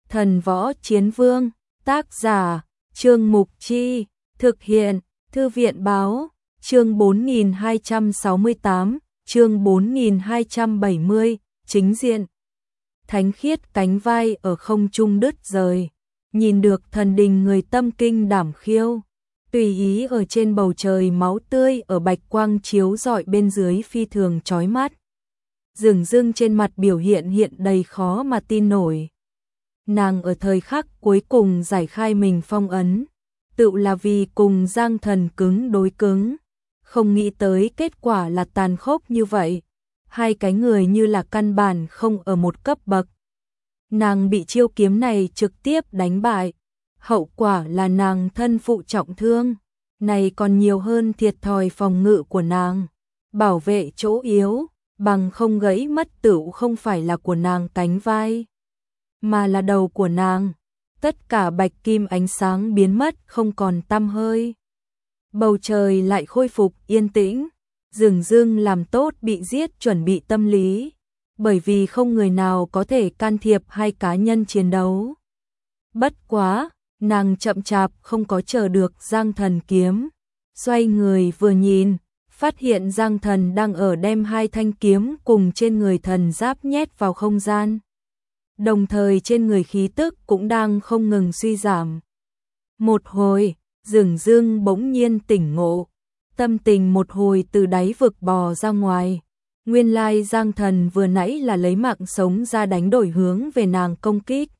Thần Võ Chiến Vương, tác giả, Trương Mục Chi, thực hiện, Thư viện Báo, chương 4268, chương 4270, chính diện. Thánh khiết cánh vai ở không trung đứt rời, nhìn được thần đình người tâm kinh đảm khiêu, tùy ý ở trên bầu trời máu tươi ở bạch quang chiếu rọi bên dưới phi thường chói mắt. Dửng dưng trên mặt biểu hiện đầy khó mà tin nổi. Nàng ở thời khắc cuối cùng giải khai mình phong ấn, tự là vì cùng Giang Thần cứng đối cứng, không nghĩ tới kết quả là tàn khốc như vậy, hai cái người như là căn bản không ở một cấp bậc. Nàng bị chiêu kiếm này trực tiếp đánh bại, hậu quả là nàng thân phụ trọng thương, này còn nhiều hơn thiệt thòi phòng ngự của nàng, bảo vệ chỗ yếu, bằng không gãy mất tựu không phải là của nàng cánh vai, mà là đầu của nàng. Tất cả bạch kim ánh sáng biến mất không còn tăm hơi. Bầu trời lại khôi phục yên tĩnh, dửng dưng làm tốt bị giết chuẩn bị tâm lý, bởi vì không người nào có thể can thiệp hai cá nhân chiến đấu. Bất quá, nàng chậm chạp không có chờ được Giang Thần kiếm, xoay người vừa nhìn, phát hiện Giang Thần đang ở đem hai thanh kiếm cùng trên người thần giáp nhét vào không gian. Đồng thời trên người khí tức cũng đang không ngừng suy giảm. Một hồi, dửng dưng bỗng nhiên tỉnh ngộ, tâm tình một hồi từ đáy vực bò ra ngoài. Nguyên lai Giang Thần vừa nãy là lấy mạng sống ra đánh đổi hướng về nàng công kích.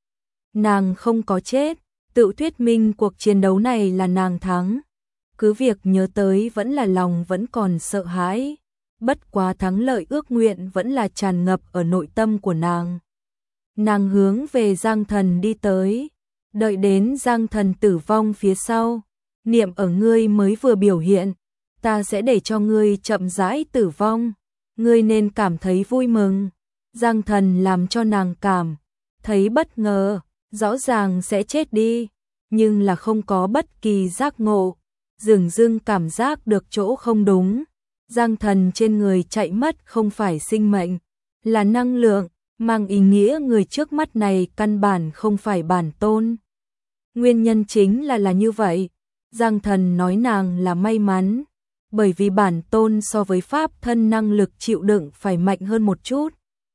Nàng không có chết, tự thuyết minh cuộc chiến đấu này là nàng thắng. Cứ việc nhớ tới vẫn là lòng vẫn còn sợ hãi, bất quá thắng lợi ước nguyện vẫn là tràn ngập ở nội tâm của nàng. Nàng hướng về Giang Thần đi tới, đợi đến Giang Thần tử vong phía sau, niệm ở ngươi mới vừa biểu hiện, ta sẽ để cho ngươi chậm rãi tử vong, ngươi nên cảm thấy vui mừng. Giang Thần làm cho nàng cảm thấy bất ngờ, rõ ràng sẽ chết đi, nhưng là không có bất kỳ giác ngộ, dửng dưng cảm giác được chỗ không đúng. Giang Thần trên người chạy mất không phải sinh mệnh, là năng lượng, mang ý nghĩa người trước mắt này căn bản không phải bản tôn. Nguyên nhân chính là như vậy, Giang Thần nói nàng là may mắn, bởi vì bản tôn so với pháp thân năng lực chịu đựng phải mạnh hơn một chút.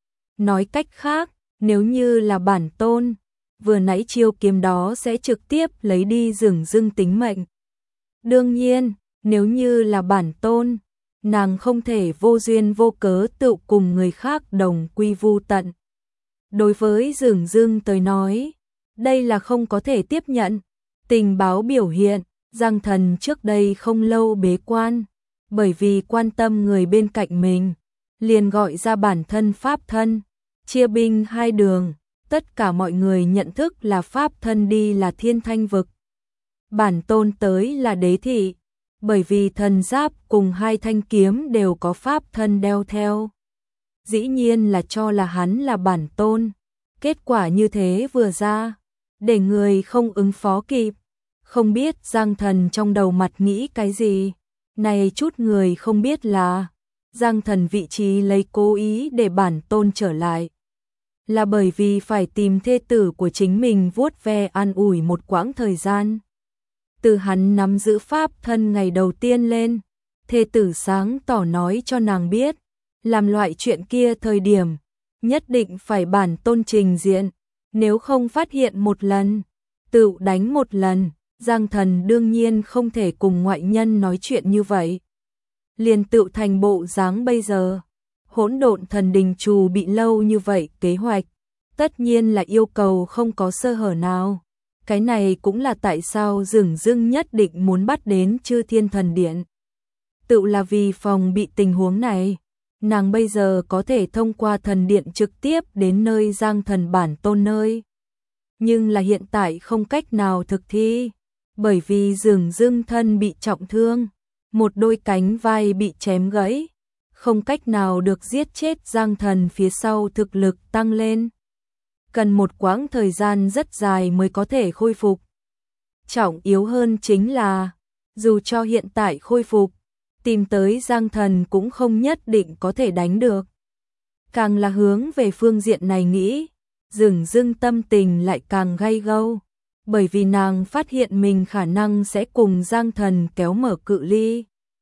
Nói cách khác, nếu như là bản tôn, vừa nãy chiêu kiếm đó sẽ trực tiếp lấy đi dửng dưng tính mệnh. Đương nhiên, nếu như là bản tôn, nàng không thể vô duyên vô cớ tự cùng người khác đồng quy vu tận. Đối với dửng dưng tới nói, đây là không có thể tiếp nhận. Tình báo biểu hiện, Giang Thần trước đây không lâu bế quan, bởi vì quan tâm người bên cạnh mình, liền gọi ra bản thân pháp thân, chia binh hai đường, tất cả mọi người nhận thức là pháp thân đi là thiên thanh vực. Bản tôn tới là đế thị, bởi vì thần giáp cùng hai thanh kiếm đều có pháp thân đeo theo. Dĩ nhiên là cho là hắn là bản tôn. Kết quả như thế vừa ra, để người không ứng phó kịp. Không biết Giang Thần trong đầu mặt nghĩ cái gì. Này chút người không biết là Giang Thần vị trí lấy cố ý để bản tôn trở lại, là bởi vì phải tìm thê tử của chính mình vuốt ve an ủi một quãng thời gian. Từ hắn nắm giữ pháp thân ngày đầu tiên lên, thê tử sáng tỏ nói cho nàng biết, làm loại chuyện kia thời điểm, nhất định phải bản tôn trình diện, nếu không phát hiện một lần, tự đánh một lần. Giang Thần đương nhiên không thể cùng ngoại nhân nói chuyện như vậy. Liền tự thành bộ dáng bây giờ, hỗn độn thần đình trù bị lâu như vậy kế hoạch, tất nhiên là yêu cầu không có sơ hở nào. Cái này cũng là tại sao dửng dưng nhất định muốn bắt đến Chư Thiên Thần Điện. Tự là vì phòng bị tình huống này, nàng bây giờ có thể thông qua thần điện trực tiếp đến nơi Giang Thần bản tôn nơi. Nhưng là hiện tại không cách nào thực thi, bởi vì dửng dưng thân bị trọng thương, một đôi cánh vai bị chém gãy, không cách nào được giết chết Giang Thần phía sau thực lực tăng lên. Cần một quãng thời gian rất dài mới có thể khôi phục. Trọng yếu hơn chính là, dù cho hiện tại khôi phục, tìm tới Giang Thần cũng không nhất định có thể đánh được. Càng là hướng về phương diện này nghĩ, Dửng dưng tâm tình lại càng gay gâu, bởi vì nàng phát hiện mình khả năng sẽ cùng Giang Thần kéo mở cự ly.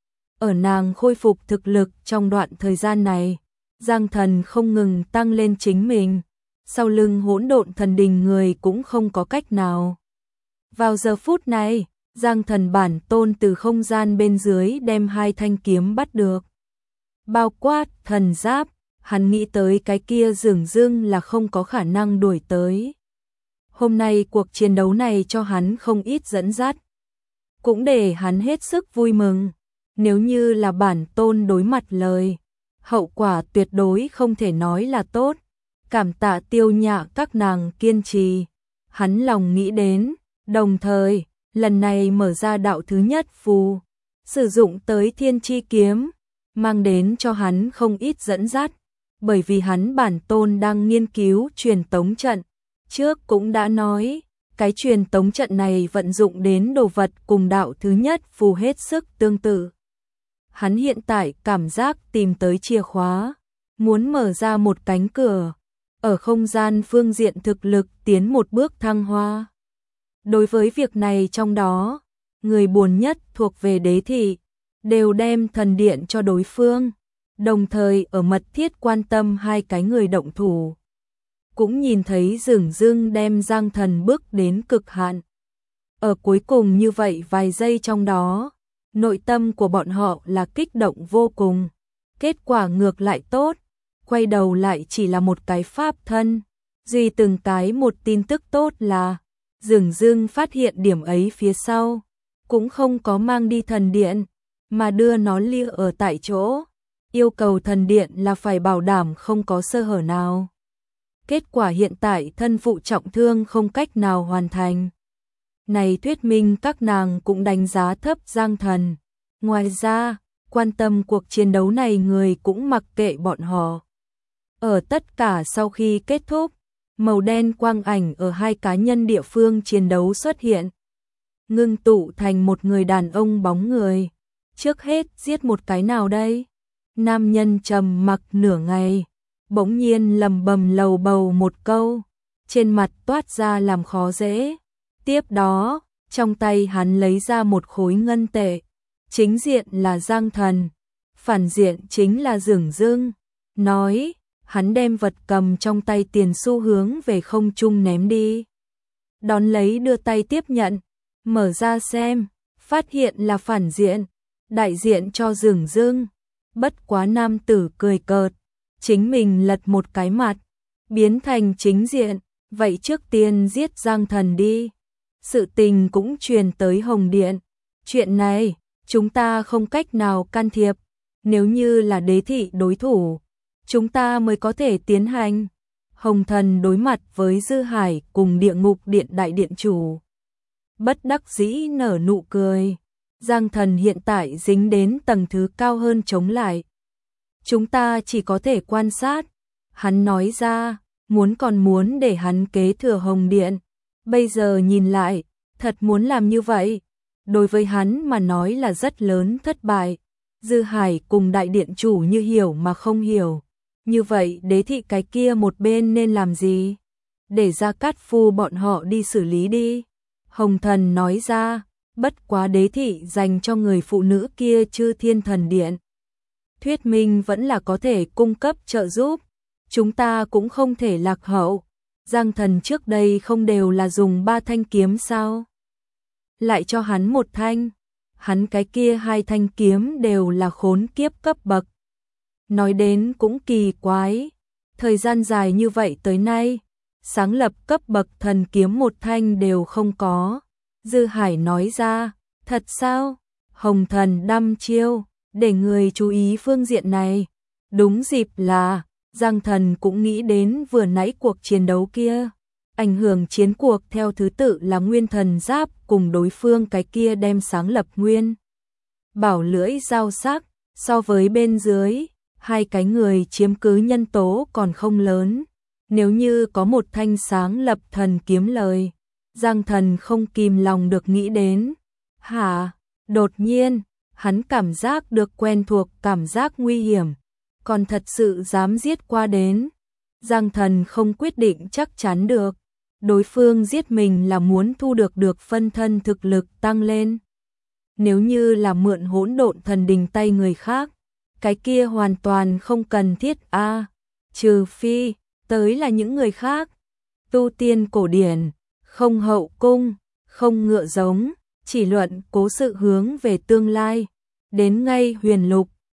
Ở nàng khôi phục thực lực trong đoạn thời gian này, Giang Thần không ngừng tăng lên chính mình, sau lưng hỗn độn thần đình người cũng không có cách nào. Vào giờ phút này, Giang Thần bản tôn từ không gian bên dưới đem 2 thanh kiếm bắt được. Bao quát, thần giáp, hắn nghĩ tới cái kia dửng dưng là không có khả năng đuổi tới. Hôm nay cuộc chiến đấu này cho hắn không ít dẫn dắt, cũng để hắn hết sức vui mừng. Nếu như là bản tôn đối mặt lời, hậu quả tuyệt đối không thể nói là tốt. Cảm tạ Tiêu Nhạ các nàng kiên trì, hắn lòng nghĩ đến, đồng thời, lần này mở ra đạo thứ nhất phù, sử dụng tới thiên chi kiếm, mang đến cho hắn không ít dẫn dắt, bởi vì hắn bản tôn đang nghiên cứu truyền tống trận. Trước cũng đã nói, cái truyền tống trận này vận dụng đến đồ vật cùng đạo thứ nhất phù hết sức tương tự. Hắn hiện tại cảm giác tìm tới chìa khóa, muốn mở ra một cánh cửa, ở không gian phương diện thực lực tiến một bước thăng hoa. Đối với việc này trong đó, người buồn nhất thuộc về đế thị, đều đem thần điện cho đối phương, đồng thời ở mật thiết quan tâm 2 cái người động thủ. Cũng nhìn thấy dửng dưng đem Giang Thần bước đến cực hạn. Ở cuối cùng như vậy vài giây trong đó, nội tâm của bọn họ là kích động vô cùng. Kết quả ngược lại tốt, quay đầu lại chỉ là một cái pháp thân. Duy từng cái một tin tức tốt là, dửng dưng phát hiện điểm ấy phía sau, cũng không có mang đi thần điện, mà đưa nó lia ở tại chỗ. Yêu cầu thần điện là phải bảo đảm không có sơ hở nào. Kết quả hiện tại thân phụ trọng thương không cách nào hoàn thành. Này thuyết minh các nàng cũng đánh giá thấp Giang Thần. Ngoài ra, quan tâm cuộc chiến đấu này người cũng mặc kệ bọn họ. Ở tất cả sau khi kết thúc, màu đen quang ảnh ở 2 cá nhân địa phương chiến đấu xuất hiện, ngưng tụ thành một người đàn ông bóng người. Trước hết giết một cái nào đây? Nam nhân trầm mặc nửa ngày, bỗng nhiên lầm bầm lầu bầu một câu, trên mặt toát ra làm khó dễ. Tiếp đó, trong tay hắn lấy ra một khối ngân tệ, chính diện là Giang Thần, phản diện chính là dửng dưng. Nói, hắn đem vật cầm trong tay tiền xu hướng về không trung ném đi. Đón lấy đưa tay tiếp nhận, mở ra xem, phát hiện là phản diện, đại diện cho dửng dưng. Bất quá nam tử cười cợt, chính mình lật một cái mặt, biến thành chính diện, vậy trước tiên giết Giang Thần đi. Sự tình cũng truyền tới Hồng Điện, chuyện này, chúng ta không cách nào can thiệp, nếu như là đế thị đối thủ, chúng ta mới có thể tiến hành. Hồng Thần đối mặt với Dư Hải cùng Địa Ngục Điện đại điện chủ, bất đắc dĩ nở nụ cười. Giang Thần hiện tại dính đến tầng thứ cao hơn chống lại, chúng ta chỉ có thể quan sát. Hắn nói ra, còn muốn để hắn kế thừa Hồng Điện. Bây giờ nhìn lại, thật muốn làm như vậy, đối với hắn mà nói là rất lớn thất bại. Dư Hải cùng đại điện chủ như hiểu mà không hiểu. Như vậy đế thị cái kia một bên nên làm gì? Để Gia Cát Phu bọn họ đi xử lý đi. Hồng Thần nói ra, bất quá đế thị dành cho người phụ nữ kia Chư Thiên Thần Điện. Thuyết minh vẫn là có thể cung cấp trợ giúp. Chúng ta cũng không thể lạc hậu. Giang Thần trước đây không đều là dùng 3 thanh kiếm sao? Lại cho hắn 1 thanh. Hắn cái kia 2 thanh kiếm đều là khốn kiếp cấp bậc. Nói đến cũng kỳ quái. Thời gian dài như vậy tới nay, sáng lập cấp bậc thần kiếm 1 thanh đều không có. Dư Hải nói ra, thật sao? Hồng Thần đăm chiêu, để người chú ý phương diện này. Đúng dịp là, Giang Thần cũng nghĩ đến vừa nãy cuộc chiến đấu kia. Ảnh hưởng chiến cuộc theo thứ tự là Nguyên Thần Giáp cùng đối phương cái kia đem sáng lập Nguyên Bảo lưỡi dao sắc, so với bên dưới, 2 cái người chiếm cứ nhân tố còn không lớn. Nếu như có một thanh sáng lập thần kiếm lời, Giang Thần không kìm lòng được nghĩ đến. Hả? Đột nhiên, hắn cảm giác được quen thuộc cảm giác nguy hiểm, còn thật sự dám giết qua đến. Giang Thần không quyết định chắc chắn được. Đối phương giết mình là muốn thu được phân thân thực lực tăng lên. Nếu như là mượn hỗn độn thần đình tay người khác, cái kia hoàn toàn không cần thiết trừ phi, tới là những người khác. Tu tiên cổ điển, không hậu cung, không ngựa giống, chỉ luận cố sự hướng về tương lai. Đến ngay huyền lục,